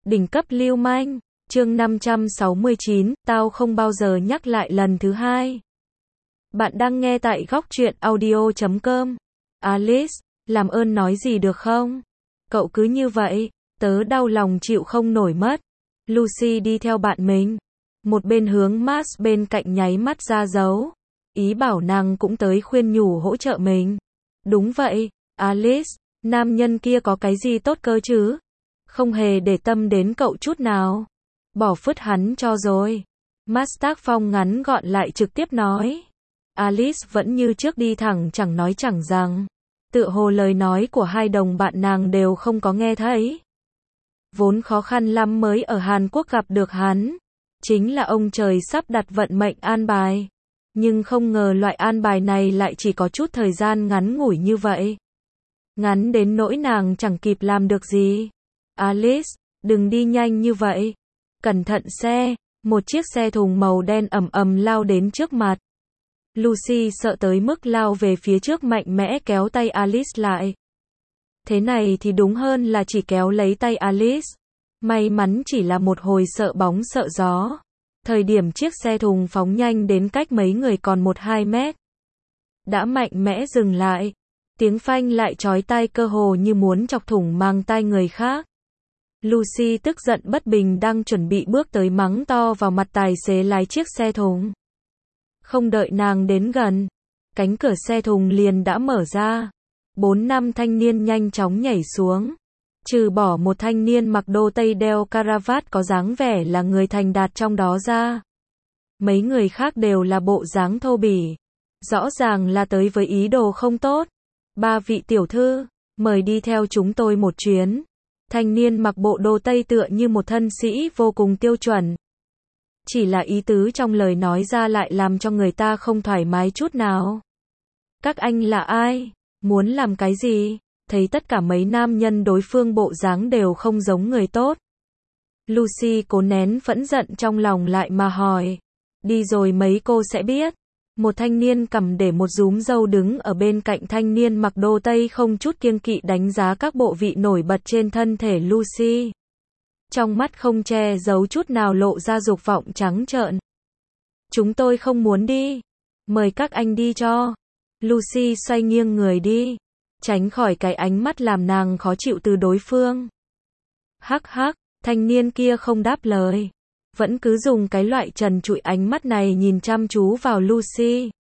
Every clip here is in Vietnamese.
Đỉnh cấp lưu manh, chương 569, tao không bao giờ nhắc lại lần thứ hai. Bạn đang nghe tại góc truyện audio.com. Alice, làm ơn nói gì được không? Cậu cứ như vậy, tớ đau lòng chịu không nổi mất. Lucy đi theo bạn mình. Một bên hướng Max bên cạnh nháy mắt ra dấu. Ý bảo nàng cũng tới khuyên nhủ hỗ trợ mình. Đúng vậy, Alice, nam nhân kia có cái gì tốt cơ chứ? Không hề để tâm đến cậu chút nào. Bỏ phứt hắn cho rồi. Max tác phong ngắn gọn lại trực tiếp nói. Alice vẫn như trước đi thẳng chẳng nói chẳng rằng. Tựa hồ lời nói của hai đồng bạn nàng đều không có nghe thấy. Vốn khó khăn lắm mới ở Hàn Quốc gặp được hắn. Chính là ông trời sắp đặt vận mệnh an bài. Nhưng không ngờ loại an bài này lại chỉ có chút thời gian ngắn ngủi như vậy. Ngắn đến nỗi nàng chẳng kịp làm được gì. Alice, đừng đi nhanh như vậy. Cẩn thận xe. Một chiếc xe thùng màu đen ầm ầm lao đến trước mặt. Lucy sợ tới mức lao về phía trước mạnh mẽ kéo tay Alice lại. Thế này thì đúng hơn là chỉ kéo lấy tay Alice. May mắn chỉ là một hồi sợ bóng sợ gió. Thời điểm chiếc xe thùng phóng nhanh đến cách mấy người còn 1-2 mét. Đã mạnh mẽ dừng lại. Tiếng phanh lại chói tai cơ hồ như muốn chọc thủng mang tai người khác. Lucy tức giận bất bình đang chuẩn bị bước tới mắng to vào mặt tài xế lái chiếc xe thùng. Không đợi nàng đến gần, cánh cửa xe thùng liền đã mở ra. 4-5 thanh niên nhanh chóng nhảy xuống. Trừ bỏ một thanh niên mặc đô tây đeo caravat có dáng vẻ là người thành đạt trong đó ra. Mấy người khác đều là bộ dáng thô bỉ. Rõ ràng là tới với ý đồ không tốt. 3 vị tiểu thư, mời đi theo chúng tôi một chuyến. Thanh niên mặc bộ đồ tây tựa như một thân sĩ vô cùng tiêu chuẩn. Chỉ là ý tứ trong lời nói ra lại làm cho người ta không thoải mái chút nào. Các anh là ai? Muốn làm cái gì? Thấy tất cả mấy nam nhân đối phương bộ dáng đều không giống người tốt. Lucy cố nén phẫn giận trong lòng lại mà hỏi. Đi rồi mấy cô sẽ biết. Một thanh niên cầm để một rúm râu đứng ở bên cạnh thanh niên mặc đồ tây không chút kiêng kỵ đánh giá các bộ vị nổi bật trên thân thể Lucy. Trong mắt không che giấu chút nào lộ ra dục vọng trắng trợn. Chúng tôi không muốn đi. Mời các anh đi cho. Lucy xoay nghiêng người đi. Tránh khỏi cái ánh mắt làm nàng khó chịu từ đối phương. Hắc hắc, thanh niên kia không đáp lời. Vẫn cứ dùng cái loại trần trụi ánh mắt này nhìn chăm chú vào Lucy.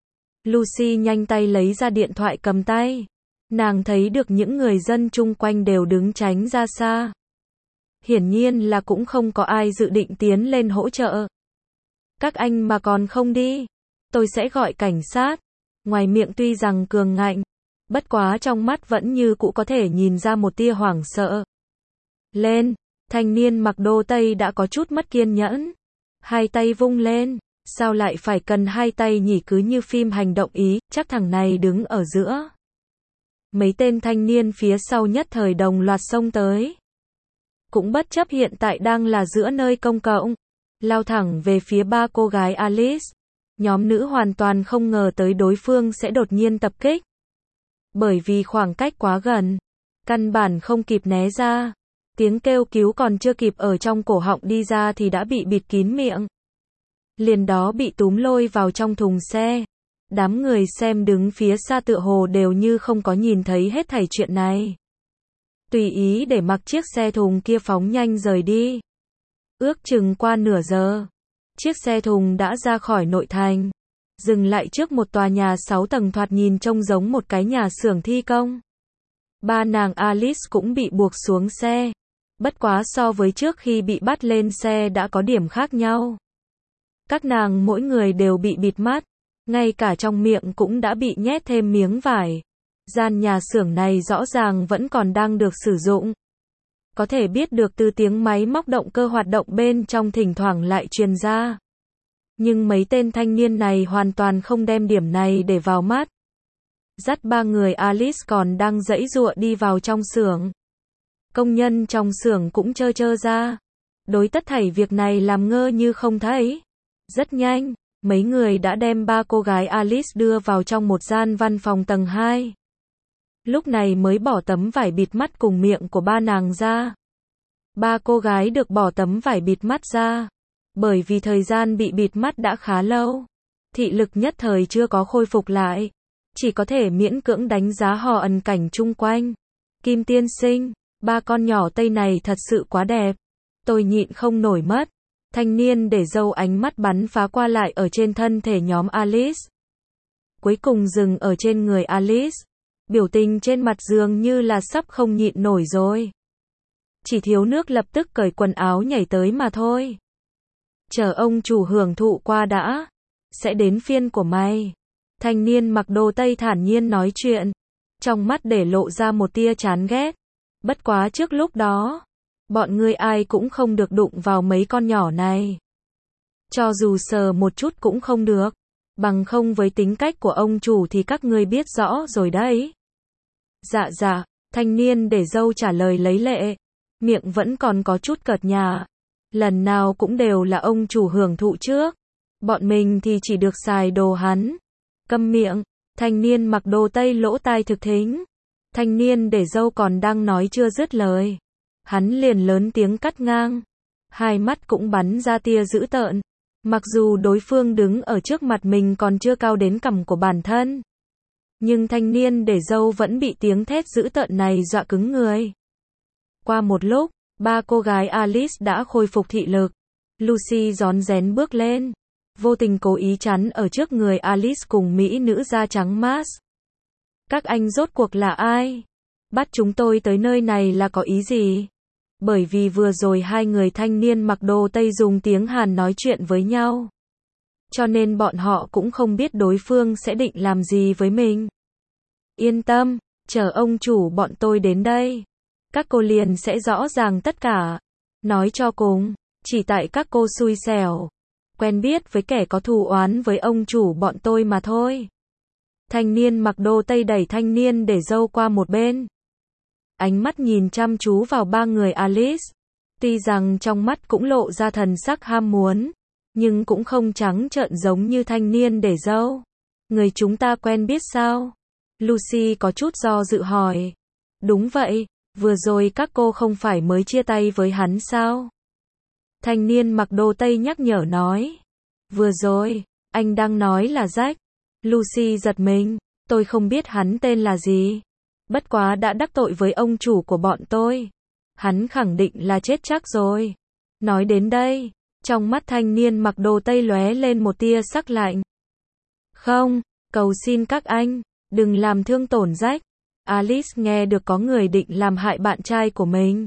Lucy nhanh tay lấy ra điện thoại cầm tay. Nàng thấy được những người dân chung quanh đều đứng tránh ra xa. Hiển nhiên là cũng không có ai dự định tiến lên hỗ trợ. Các anh mà còn không đi, tôi sẽ gọi cảnh sát. Ngoài miệng tuy rằng cường ngạnh, bất quá trong mắt vẫn như cũ có thể nhìn ra một tia hoảng sợ. Lên, thanh niên mặc đồ tây đã có chút mất kiên nhẫn. Hai tay vung lên, sao lại phải cần hai tay nhỉ, cứ như phim hành động Ý, chắc thằng này đứng ở giữa. Mấy tên thanh niên phía sau nhất thời đồng loạt xông tới. Cũng bất chấp hiện tại đang là giữa nơi công cộng, lao thẳng về phía 3 cô gái Alice. Nhóm nữ hoàn toàn không ngờ tới đối phương sẽ đột nhiên tập kích. Bởi vì khoảng cách quá gần, căn bản không kịp né ra. Tiếng kêu cứu còn chưa kịp ở trong cổ họng đi ra thì đã bị bịt kín miệng. Liền đó bị túm lôi vào trong thùng xe. Đám người xem đứng phía xa tựa hồ đều như không có nhìn thấy hết thảy chuyện này. Tùy ý để mặc chiếc xe thùng kia phóng nhanh rời đi. Ước chừng qua nửa giờ, chiếc xe thùng đã ra khỏi nội thành, dừng lại trước một tòa nhà 6 tầng thoạt nhìn trông giống một cái nhà xưởng thi công. 3 nàng Alice cũng bị buộc xuống xe. Bất quá so với trước khi bị bắt lên xe đã có điểm khác nhau. Các nàng mỗi người đều bị bịt mắt, ngay cả trong miệng cũng đã bị nhét thêm miếng vải. Gian nhà xưởng này rõ ràng vẫn còn đang được sử dụng. Có thể biết được từ tiếng máy móc động cơ hoạt động bên trong thỉnh thoảng lại truyền ra. Nhưng mấy tên thanh niên này hoàn toàn không đem điểm này để vào mắt. Dắt 3 người Alice còn đang giãy giụa đi vào trong xưởng. Công nhân trong xưởng cũng trơ ra. Đối tất thảy việc này làm ngơ như không thấy. Rất nhanh, mấy người đã đem 3 cô gái Alice đưa vào trong một gian văn phòng tầng 2. Lúc này mới bỏ tấm vải bịt mắt cùng miệng của 3 nàng ra. Ba cô gái được bỏ tấm vải bịt mắt ra. Bởi vì thời gian bị bịt mắt đã khá lâu, thị lực nhất thời chưa có khôi phục lại, chỉ có thể miễn cưỡng đánh giá họ ẩn cảnh chung quanh. Kim tiên sinh, ba con nhỏ Tây này thật sự quá đẹp. Tôi nhịn không nổi mất. Thanh niên để râu ánh mắt bắn phá qua lại ở trên thân thể nhóm Alice. Cuối cùng dừng ở trên người Alice. Biểu tình trên mặt dường như là sắp không nhịn nổi rồi. Chỉ thiếu nước lập tức cởi quần áo nhảy tới mà thôi. Chờ ông chủ hưởng thụ qua đã. Sẽ đến phiên của mày. Thanh niên mặc đồ Tây thản nhiên nói chuyện. Trong mắt để lộ ra một tia chán ghét. Bất quá trước lúc đó, bọn ngươi ai cũng không được đụng vào mấy con nhỏ này. Cho dù sờ một chút cũng không được. Bằng không với tính cách của ông chủ thì các ngươi biết rõ rồi đấy. Dạ, thanh niên để râu trả lời lấy lệ. Miệng vẫn còn có chút cợt nhả. Lần nào cũng đều là ông chủ hưởng thụ trước. Bọn mình thì chỉ được xài đồ hắn. Câm miệng, thanh niên mặc đồ Tây lỗ tai thực thính. Thanh niên để râu còn đang nói chưa dứt lời. Hắn liền lớn tiếng cắt ngang. Hai mắt cũng bắn ra tia dữ tợn. Mặc dù đối phương đứng ở trước mặt mình còn chưa cao đến cằm của bản thân. Nhưng thanh niên để râu vẫn bị tiếng thét dữ tợn này dọa cứng người. Qua một lúc, ba cô gái Alice đã khôi phục thị lực. Lucy rón rén bước lên. Vô tình cố ý chắn ở trước người Alice cùng mỹ nữ da trắng Mars. Các anh rốt cuộc là ai? Bắt chúng tôi tới nơi này là có ý gì? Bởi vì vừa rồi hai người thanh niên mặc đồ Tây dùng tiếng Hàn nói chuyện với nhau. Cho nên bọn họ cũng không biết đối phương sẽ định làm gì với mình. Yên tâm, chờ ông chủ bọn tôi đến đây. Các cô liền sẽ rõ ràng tất cả. Nói cho cùng, chỉ tại các cô xui xẻo. Quen biết với kẻ có thù oán với ông chủ bọn tôi mà thôi. Thanh niên mặc đồ Tây đẩy thanh niên để râu qua một bên. Ánh mắt nhìn chăm chú vào ba người Alice. Tuy rằng trong mắt cũng lộ ra thần sắc ham muốn, nhưng cũng không trắng trợn giống như thanh niên để râu. Người chúng ta quen biết sao? Lucy có chút do dự hỏi. Đúng vậy, vừa rồi các cô không phải mới chia tay với hắn sao? Thanh niên mặc đồ Tây nhắc nhở nói. Vừa rồi, anh đang nói là Jack. Lucy giật mình, tôi không biết hắn tên là gì. Bất quá đã đắc tội với ông chủ của bọn tôi. Hắn khẳng định là chết chắc rồi. Nói đến đây, trong mắt thanh niên mặc đồ Tây lóe lên một tia sắc lạnh. Không, cầu xin các anh, đừng làm thương tổn Jack. Alice nghe được có người định làm hại bạn trai của mình.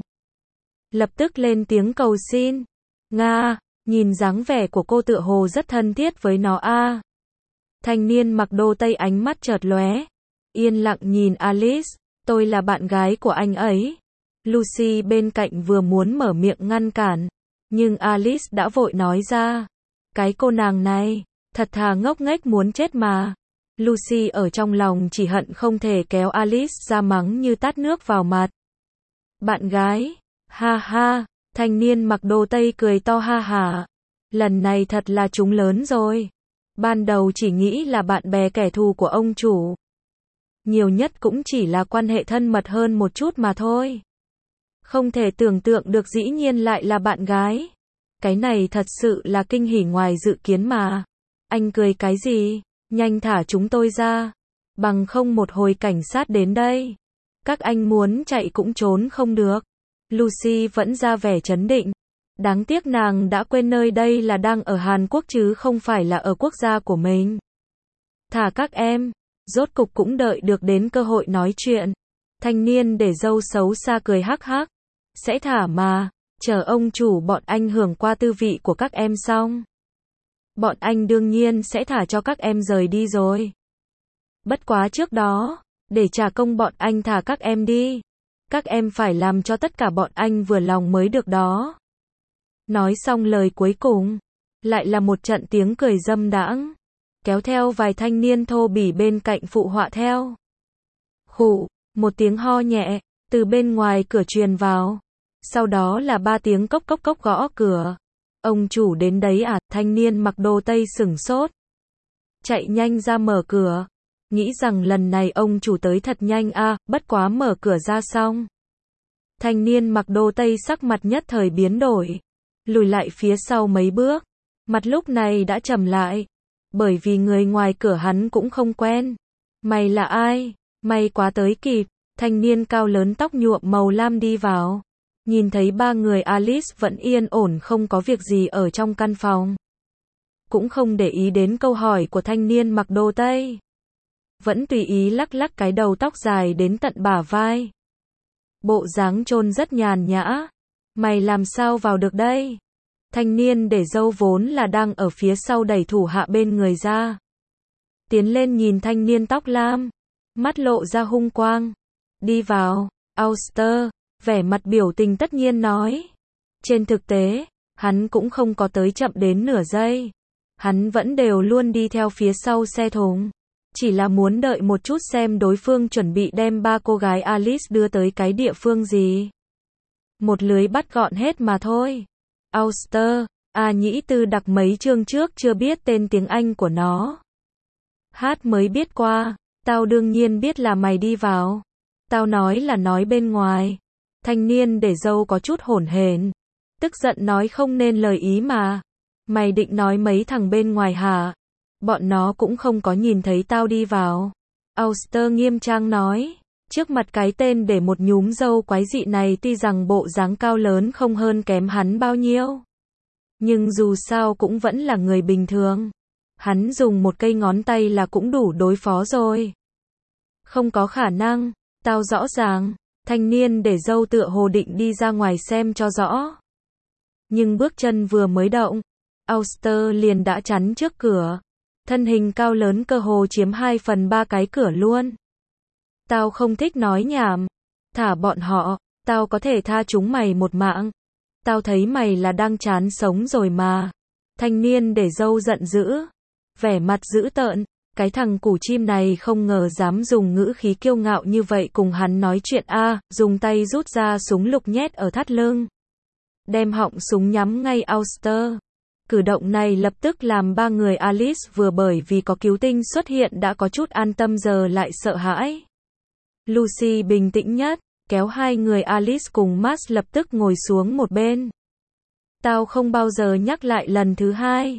Lập tức lên tiếng cầu xin. Nga, nhìn dáng vẻ của cô tựa hồ rất thân thiết với nó a. Thanh niên mặc đồ Tây ánh mắt chợt lóe. Yên lặng nhìn Alice, tôi là bạn gái của anh ấy. Lucy bên cạnh vừa muốn mở miệng ngăn cản, nhưng Alice đã vội nói ra. Cái cô nàng này, thật thà ngốc nghếch muốn chết mà. Lucy ở trong lòng chỉ hận không thể kéo Alice ra mắng như tát nước vào mặt. Bạn gái, ha ha, thanh niên mặc đồ Tây cười to ha hả. Lần này thật là trúng lớn rồi. Ban đầu chỉ nghĩ là bạn bè kẻ thù của ông chủ. Nhiều nhất cũng chỉ là quan hệ thân mật hơn một chút mà thôi. Không thể tưởng tượng được dĩ nhiên lại là bạn gái. Cái này thật sự là kinh hỉ ngoài dự kiến mà. Anh cười cái gì? Nhanh thả chúng tôi ra. Bằng không một hồi cảnh sát đến đây. Các anh muốn chạy cũng trốn không được. Lucy vẫn ra vẻ trấn định. Đáng tiếc nàng đã quên nơi đây là đang ở Hàn Quốc chứ không phải là ở quốc gia của mình. Thả các em. Rốt cục cũng đợi được đến cơ hội nói chuyện. Thanh niên để râu xấu xa cười hắc hắc. Sẽ thả mà. Chờ ông chủ bọn anh hưởng qua tư vị của các em xong. Bọn anh đương nhiên sẽ thả cho các em rời đi rồi. Bất quá trước đó, để trả công bọn anh thả các em đi. Các em phải làm cho tất cả bọn anh vừa lòng mới được đó. Nói xong lời cuối cùng, lại là một trận tiếng cười dâm đãng, kéo theo vài thanh niên thô bỉ bên cạnh phụ họa theo. Khụ, một tiếng ho nhẹ, từ bên ngoài cửa truyền vào. Sau đó là 3 tiếng cốc cốc cốc gõ cửa. Ông chủ đến đấy à? Thanh niên mặc đồ Tây sửng sốt. Chạy nhanh ra mở cửa. Nghĩ rằng lần này ông chủ tới thật nhanh à, bất quá mở cửa ra xong. Thanh niên mặc đồ tây sắc mặt nhất thời biến đổi, lùi lại phía sau mấy bước, mặt lúc này đã trầm lại, bởi vì người ngoài cửa hắn cũng không quen. Mày là ai? May quá tới kịp, thanh niên cao lớn tóc nhuộm màu lam đi vào. Nhìn thấy ba người Alice vẫn yên ổn không có việc gì ở trong căn phòng. Cũng không để ý đến câu hỏi của thanh niên mặc đồ tây. Vẫn tùy ý lắc lắc cái đầu tóc dài đến tận bả vai. Bộ dáng chôn rất nhàn nhã. Mày làm sao vào được đây? Thanh niên để râu vốn là đang ở phía sau đẩy thủ hạ bên người ra. Tiến lên nhìn thanh niên tóc lam. Mắt lộ ra hung quang. Đi vào, Auster, vẻ mặt biểu tình tất nhiên nói. Trên thực tế, hắn cũng không có tới chậm đến nửa giây. Hắn vẫn đều luôn đi theo phía sau xe thùng. Chỉ là muốn đợi một chút xem đối phương chuẩn bị đem ba cô gái Alice đưa tới cái địa phương gì. Một lưới bắt gọn hết mà thôi. Auster, nhĩ tư đặc mấy chương trước chưa biết tên tiếng Anh của nó. Hát mới biết qua, tao đương nhiên biết là mày đi vào. Tao nói là nói bên ngoài. Thanh niên để râu có chút hỗn hển, tức giận nói không nên lời ý mà. Mày định nói mấy thằng bên ngoài hả? Bọn nó cũng không có nhìn thấy tao đi vào. Auster nghiêm trang nói. Trước mặt cái tên để một nhúm râu quái dị này tuy rằng bộ dáng cao lớn không hơn kém hắn bao nhiêu. Nhưng dù sao cũng vẫn là người bình thường. Hắn dùng một cây ngón tay là cũng đủ đối phó rồi. Không có khả năng, tao rõ ràng. Thanh niên để râu tựa hồ định đi ra ngoài xem cho rõ. Nhưng bước chân vừa mới động, Auster liền đã chắn trước cửa. Thân hình cao lớn cơ hồ chiếm 2/3 cái cửa luôn. Tao không thích nói nhảm. Thả bọn họ, tao có thể tha chúng mày một mạng. Tao thấy mày là đang chán sống rồi mà. Thanh niên để râu giận dữ. Vẻ mặt dữ tợn. Cái thằng củ chim này không ngờ dám dùng ngữ khí kiêu ngạo như vậy cùng hắn nói chuyện dùng tay rút ra súng lục nhét ở thắt lưng. Đem họng súng nhắm ngay Auster. Cử động này lập tức làm ba người Alice vừa bởi vì có cứu tinh xuất hiện đã có chút an tâm giờ lại sợ hãi. Lucy bình tĩnh nhất, kéo hai người Alice cùng Max lập tức ngồi xuống một bên. Tao không bao giờ nhắc lại lần thứ hai.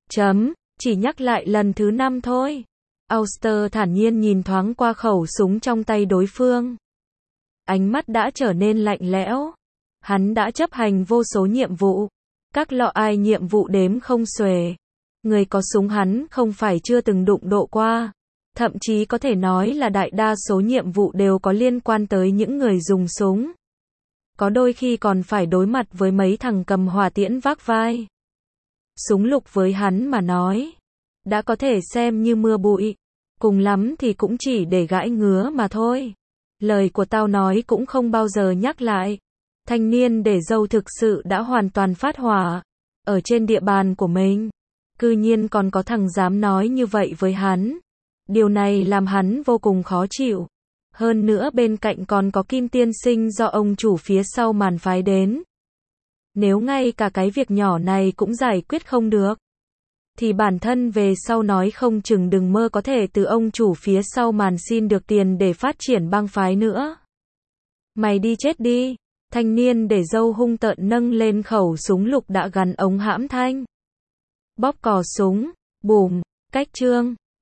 Chỉ nhắc lại lần thứ 5 thôi. Auster thản nhiên nhìn thoáng qua khẩu súng trong tay đối phương. Ánh mắt đã trở nên lạnh lẽo. Hắn đã chấp hành vô số nhiệm vụ. Các loại nhiệm vụ đếm không xuể. Người có súng hắn không phải chưa từng đụng độ qua. Thậm chí có thể nói là đại đa số nhiệm vụ đều có liên quan tới những người dùng súng. Có đôi khi còn phải đối mặt với mấy thằng cầm hỏa tiễn vác vai. Súng lục với hắn mà nói, đã có thể xem như mưa bụi. Cùng lắm thì cũng chỉ để gãi ngứa mà thôi. Lời của tao nói cũng không bao giờ nhắc lại. Thanh niên để râu thực sự đã hoàn toàn phát hỏa. Ở trên địa bàn của mình. Cư nhiên còn có thằng dám nói như vậy với hắn. Điều này làm hắn vô cùng khó chịu. Hơn nữa bên cạnh còn có Kim tiên sinh do ông chủ phía sau màn phái đến. Nếu ngay cả cái việc nhỏ này cũng giải quyết không được, thì bản thân về sau nói không chừng đừng mơ có thể từ ông chủ phía sau màn xin được tiền để phát triển bang phái nữa. Mày đi chết đi. Thanh niên để râu hung tợn nâng lên khẩu súng lục đã gắn ống hãm thanh. Bóp cò súng, bùm, cách chương.